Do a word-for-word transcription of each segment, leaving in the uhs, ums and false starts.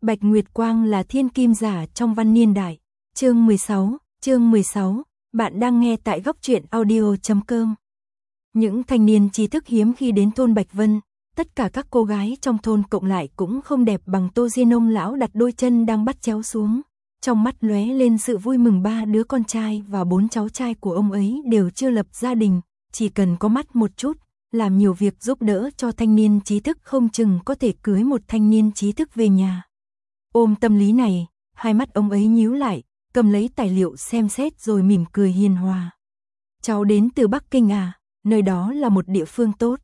Bạch Nguyệt Quang là thiên kim giả trong văn niên đại. Chương mười sáu, chương mười sáu, bạn đang nghe tại góc truyện audio chấm com. Những thanh niên trí thức hiếm khi đến thôn Bạch Vân, tất cả các cô gái trong thôn cộng lại cũng không đẹp bằng Tô Diên. Ông lão đặt đôi chân đang bắt chéo xuống, trong mắt lóe lên sự vui mừng. Ba đứa con trai và bốn cháu trai của ông ấy đều chưa lập gia đình, chỉ cần có mắt một chút, làm nhiều việc giúp đỡ cho thanh niên trí thức, không chừng có thể cưới một thanh niên trí thức về nhà. Ôm tâm lý này, hai mắt ông ấy nhíu lại, cầm lấy tài liệu xem xét rồi mỉm cười hiền hòa. Cháu đến từ Bắc Kinh à, nơi đó là một địa phương tốt.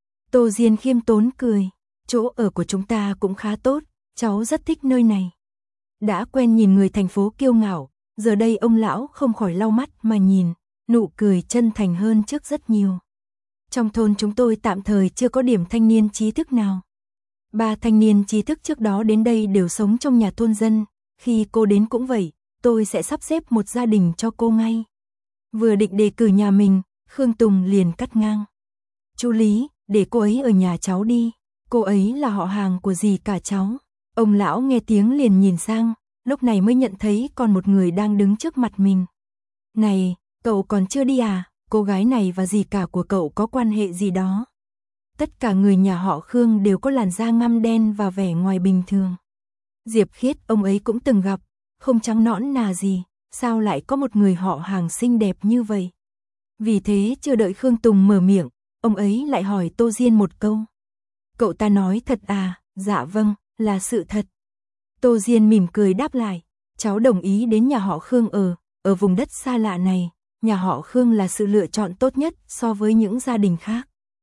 Tô Diên khiêm tốn cười, chỗ ở của chúng ta cũng khá tốt, cháu rất thích nơi này. Đã quen nhìn người thành phố kiêu ngạo, giờ đây ông lão không khỏi lau mắt mà nhìn, nụ cười chân thành hơn trước rất nhiều. Trong thôn chúng tôi tạm thời chưa có điểm thanh niên trí thức nào. Ba thanh niên trí thức trước đó đến đây đều sống trong nhà thôn dân, khi cô đến cũng vậy, tôi sẽ sắp xếp một gia đình cho cô ngay. Vừa định đề cử nhà mình, Khương Tùng liền cắt ngang. Chú Lý, để cô ấy ở nhà cháu đi, cô ấy là họ hàng của dì cả cháu. Ông lão nghe tiếng liền nhìn sang, lúc này mới nhận thấy còn một người đang đứng trước mặt mình. Này, cậu còn chưa đi à, cô gái này và dì cả của cậu có quan hệ gì đó? Tất cả người nhà họ Khương đều có làn da ngăm đen và vẻ ngoài bình thường. Diệp Khiết ông ấy cũng từng gặp, không trắng nõn nà gì, sao lại có một người họ hàng xinh đẹp như vậy? Vì thế chưa đợi Khương Tùng mở miệng, ông ấy lại hỏi Tô Diên một câu. Cậu ta nói thật à? Dạ vâng, là sự thật. Tô Diên mỉm cười đáp lại, cháu đồng ý đến nhà họ Khương ở, ở vùng đất xa lạ này, nhà họ Khương là sự lựa chọn tốt nhất so với những gia đình khác.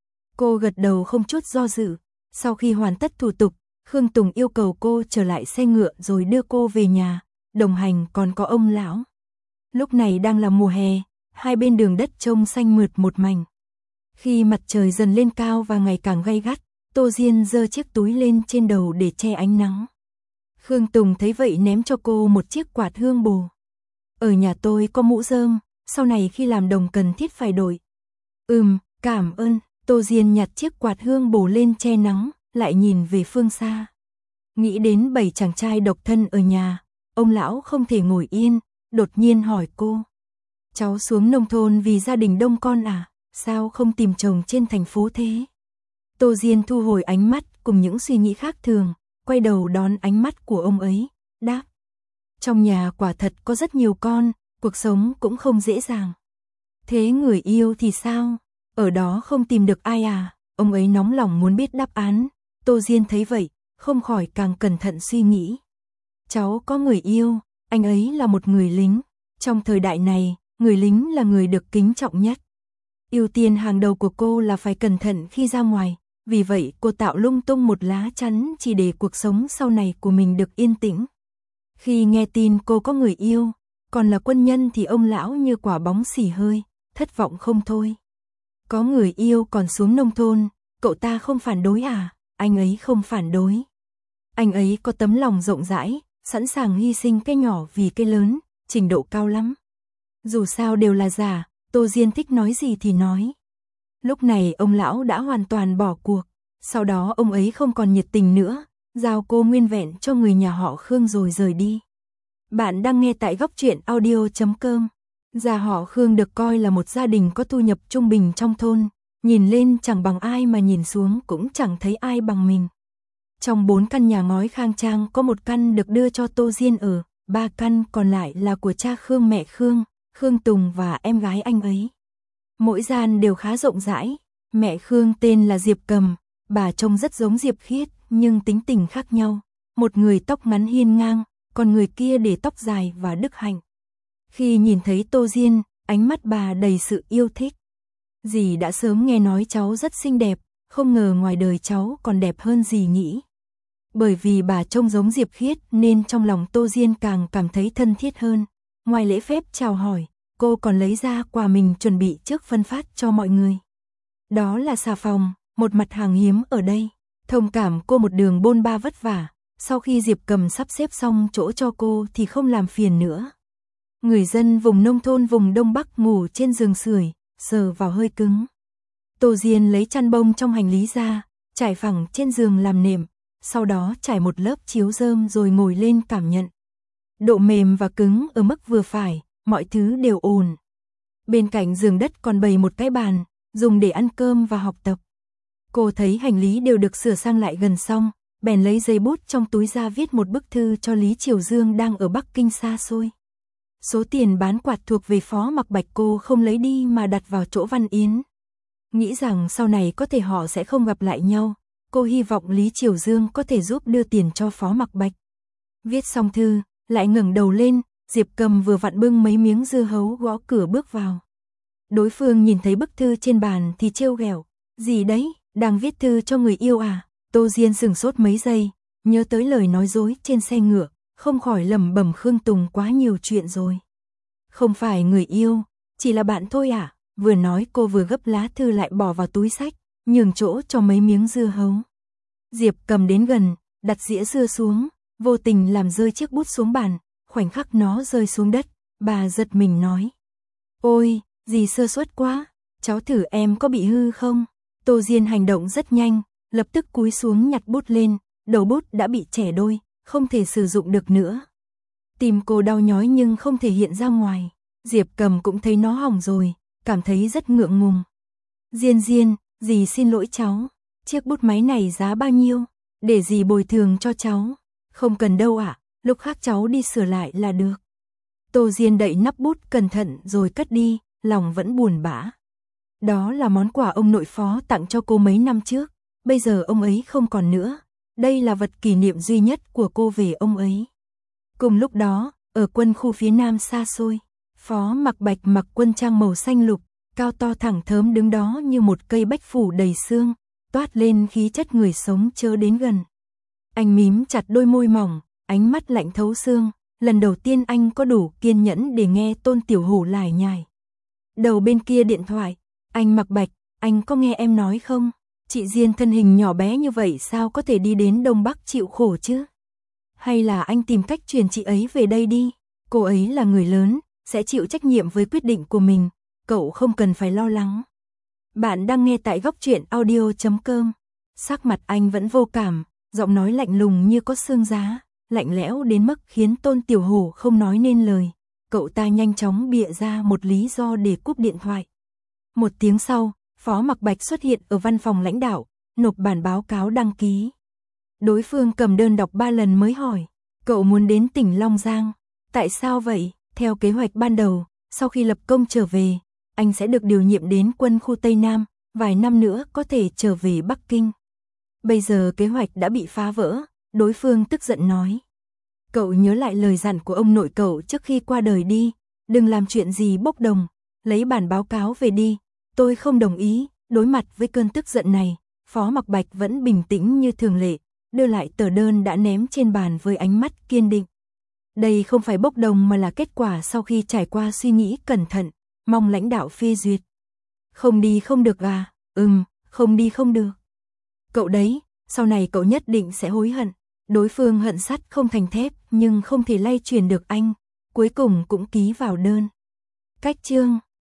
Cô gật đầu không chút do dự, sau khi hoàn tất thủ tục, Khương Tùng yêu cầu cô trở lại xe ngựa rồi đưa cô về nhà, đồng hành còn có ông lão. Lúc này đang là mùa hè, hai bên đường đất trông xanh mượt một mảnh. Khi mặt trời dần lên cao và ngày càng gay gắt, Tô Diên giơ chiếc túi lên trên đầu để che ánh nắng. Khương Tùng thấy vậy ném cho cô một chiếc quạt hương bồ. Ở nhà tôi có mũ rơm, sau này khi làm đồng cần thiết phải đổi. Ừm, cảm ơn. Tô Diên nhặt chiếc quạt hương bồ lên che nắng, lại nhìn về phương xa. Nghĩ đến bảy chàng trai độc thân ở nhà, ông lão không thể ngồi yên, đột nhiên hỏi cô. Cháu xuống nông thôn vì gia đình đông con à, sao không tìm chồng trên thành phố thế? Tô Diên thu hồi ánh mắt cùng những suy nghĩ khác thường, quay đầu đón ánh mắt của ông ấy, đáp. Trong nhà quả thật có rất nhiều con, cuộc sống cũng không dễ dàng. Thế người yêu thì sao? Ở đó không tìm được ai à? Ông ấy nóng lòng muốn biết đáp án. Tô Diên thấy vậy, không khỏi càng cẩn thận suy nghĩ. Cháu có người yêu, anh ấy là một người lính. Trong thời đại này, người lính là người được kính trọng nhất. Ưu tiên hàng đầu của cô là phải cẩn thận khi ra ngoài. Vì vậy cô tạo lung tung một lá chắn chỉ để cuộc sống sau này của mình được yên tĩnh. Khi nghe tin cô có người yêu, còn là quân nhân thì ông lão như quả bóng xì hơi, thất vọng không thôi. Có người yêu còn xuống nông thôn, cậu ta không phản đối à? Anh ấy không phản đối. Anh ấy có tấm lòng rộng rãi, sẵn sàng hy sinh cái nhỏ vì cái lớn, trình độ cao lắm. Dù sao đều là giả, Tô Diên thích nói gì thì nói. Lúc này ông lão đã hoàn toàn bỏ cuộc, sau đó ông ấy không còn nhiệt tình nữa, giao cô nguyên vẹn cho người nhà họ Khương rồi rời đi. Bạn đang nghe tại góc truyện audio chấm com. Gia họ Khương được coi là một gia đình có thu nhập trung bình trong thôn, nhìn lên chẳng bằng ai mà nhìn xuống cũng chẳng thấy ai bằng mình. Trong bốn căn nhà ngói khang trang có một căn được đưa cho Tô Diên ở, ba căn còn lại là của cha Khương, mẹ Khương, Khương Tùng và em gái anh ấy. Mỗi gian đều khá rộng rãi, mẹ Khương tên là Diệp Cầm, bà trông rất giống Diệp Khiết nhưng tính tình khác nhau, một người tóc ngắn hiên ngang, còn người kia để tóc dài và đức hạnh. Khi nhìn thấy Tô Diên, ánh mắt bà đầy sự yêu thích. Dì đã sớm nghe nói cháu rất xinh đẹp, không ngờ ngoài đời cháu còn đẹp hơn dì nghĩ. Bởi vì bà trông giống Diệp Khiết nên trong lòng Tô Diên càng cảm thấy thân thiết hơn. Ngoài lễ phép chào hỏi, cô còn lấy ra quà mình chuẩn bị trước phân phát cho mọi người. Đó là xà phòng, một mặt hàng hiếm ở đây. Thông cảm cô một đường bôn ba vất vả, sau khi Diệp Cầm sắp xếp xong chỗ cho cô thì không làm phiền nữa. Người dân vùng nông thôn vùng Đông Bắc ngủ trên giường sưởi, sờ vào hơi cứng. Tô Diên lấy chăn bông trong hành lý ra, trải phẳng trên giường làm nệm, sau đó trải một lớp chiếu rơm rồi ngồi lên cảm nhận. Độ mềm và cứng ở mức vừa phải, mọi thứ đều ổn. Bên cạnh giường đất còn bày một cái bàn, dùng để ăn cơm và học tập. Cô thấy hành lý đều được sửa sang lại gần xong, bèn lấy giấy bút trong túi ra viết một bức thư cho Lý Triều Dương đang ở Bắc Kinh xa xôi. Số tiền bán quạt thuộc về Phó Mặc Bạch cô không lấy đi mà đặt vào chỗ Văn Yến. Nghĩ rằng sau này có thể họ sẽ không gặp lại nhau, cô hy vọng Lý Triều Dương có thể giúp đưa tiền cho Phó Mặc Bạch. Viết xong thư, lại ngẩng đầu lên, Diệp Cầm vừa vặn bưng mấy miếng dưa hấu gõ cửa bước vào. Đối phương nhìn thấy bức thư trên bàn thì trêu ghẹo, gì đấy, đang viết thư cho người yêu à? Tô Diên sừng sốt mấy giây, nhớ tới lời nói dối trên xe ngựa, không khỏi lẩm bẩm Khương Tùng quá nhiều chuyện rồi. Không phải người yêu, chỉ là bạn thôi à? Vừa nói cô vừa gấp lá thư lại bỏ vào túi sách, nhường chỗ cho mấy miếng dưa hấu. Diệp Cầm đến gần, đặt dĩa dưa xuống, vô tình làm rơi chiếc bút xuống bàn, khoảnh khắc nó rơi xuống đất, bà giật mình nói. Ôi, gì sơ suất quá, cháu thử em có bị hư không? Tô Diên hành động rất nhanh, lập tức cúi xuống nhặt bút lên, đầu bút đã bị chẻ đôi, không thể sử dụng được nữa. Tim cô đau nhói nhưng không thể hiện ra ngoài. Diệp Cầm cũng thấy nó hỏng rồi, cảm thấy rất ngượng ngùng. Diên Diên, dì xin lỗi cháu, chiếc bút máy này giá bao nhiêu, để dì bồi thường cho cháu. Không cần đâu ạ, à, lúc khác cháu đi sửa lại là được. Tô Diên đậy nắp bút cẩn thận rồi cất đi, lòng vẫn buồn bã. Đó là món quà ông nội Phó tặng cho cô mấy năm trước, bây giờ ông ấy không còn nữa. Đây là vật kỷ niệm duy nhất của cô về ông ấy. Cùng lúc đó, ở quân khu phía nam xa xôi, Phó Mặc Bạch mặc quân trang màu xanh lục, cao to thẳng thớm đứng đó như một cây bách phủ đầy xương, toát lên khí chất người sống chớ đến gần. Anh mím chặt đôi môi mỏng, ánh mắt lạnh thấu xương, lần đầu tiên anh có đủ kiên nhẫn để nghe Tôn Tiểu Hổ lải nhải. Đầu bên kia điện thoại, anh Mặc Bạch, anh có nghe em nói không? Chị Diên thân hình nhỏ bé như vậy sao có thể đi đến Đông Bắc chịu khổ chứ? Hay là anh tìm cách truyền chị ấy về đây đi? Cô ấy là người lớn, sẽ chịu trách nhiệm với quyết định của mình, cậu không cần phải lo lắng. Bạn đang nghe tại góc truyện audio chấm com. Sắc mặt anh vẫn vô cảm, giọng nói lạnh lùng như có xương giá, lạnh lẽo đến mức khiến Tôn Tiểu Hổ không nói nên lời. Cậu ta nhanh chóng bịa ra một lý do để cúp điện thoại. Một tiếng sau, Phó Mặc Bạch xuất hiện ở văn phòng lãnh đạo, nộp bản báo cáo đăng ký. Đối phương cầm đơn đọc ba lần mới hỏi, cậu muốn đến tỉnh Long Giang, tại sao vậy? Theo kế hoạch ban đầu, sau khi lập công trở về, anh sẽ được điều nhiệm đến quân khu Tây Nam, vài năm nữa có thể trở về Bắc Kinh. Bây giờ kế hoạch đã bị phá vỡ, đối phương tức giận nói. Cậu nhớ lại lời dặn của ông nội cậu trước khi qua đời đi, đừng làm chuyện gì bốc đồng, lấy bản báo cáo về đi. Tôi không đồng ý. Đối mặt với cơn tức giận này, Phó Mặc Bạch vẫn bình tĩnh như thường lệ, đưa lại tờ đơn đã ném trên bàn với ánh mắt kiên định. Đây không phải bốc đồng mà là kết quả sau khi trải qua suy nghĩ cẩn thận, mong lãnh đạo phê duyệt. Không đi không được à? Ừm, không đi không được. Cậu đấy, sau này cậu nhất định sẽ hối hận. Đối phương hận sắt không thành thép nhưng không thể lay truyền được anh, cuối cùng cũng ký vào đơn. Cách chương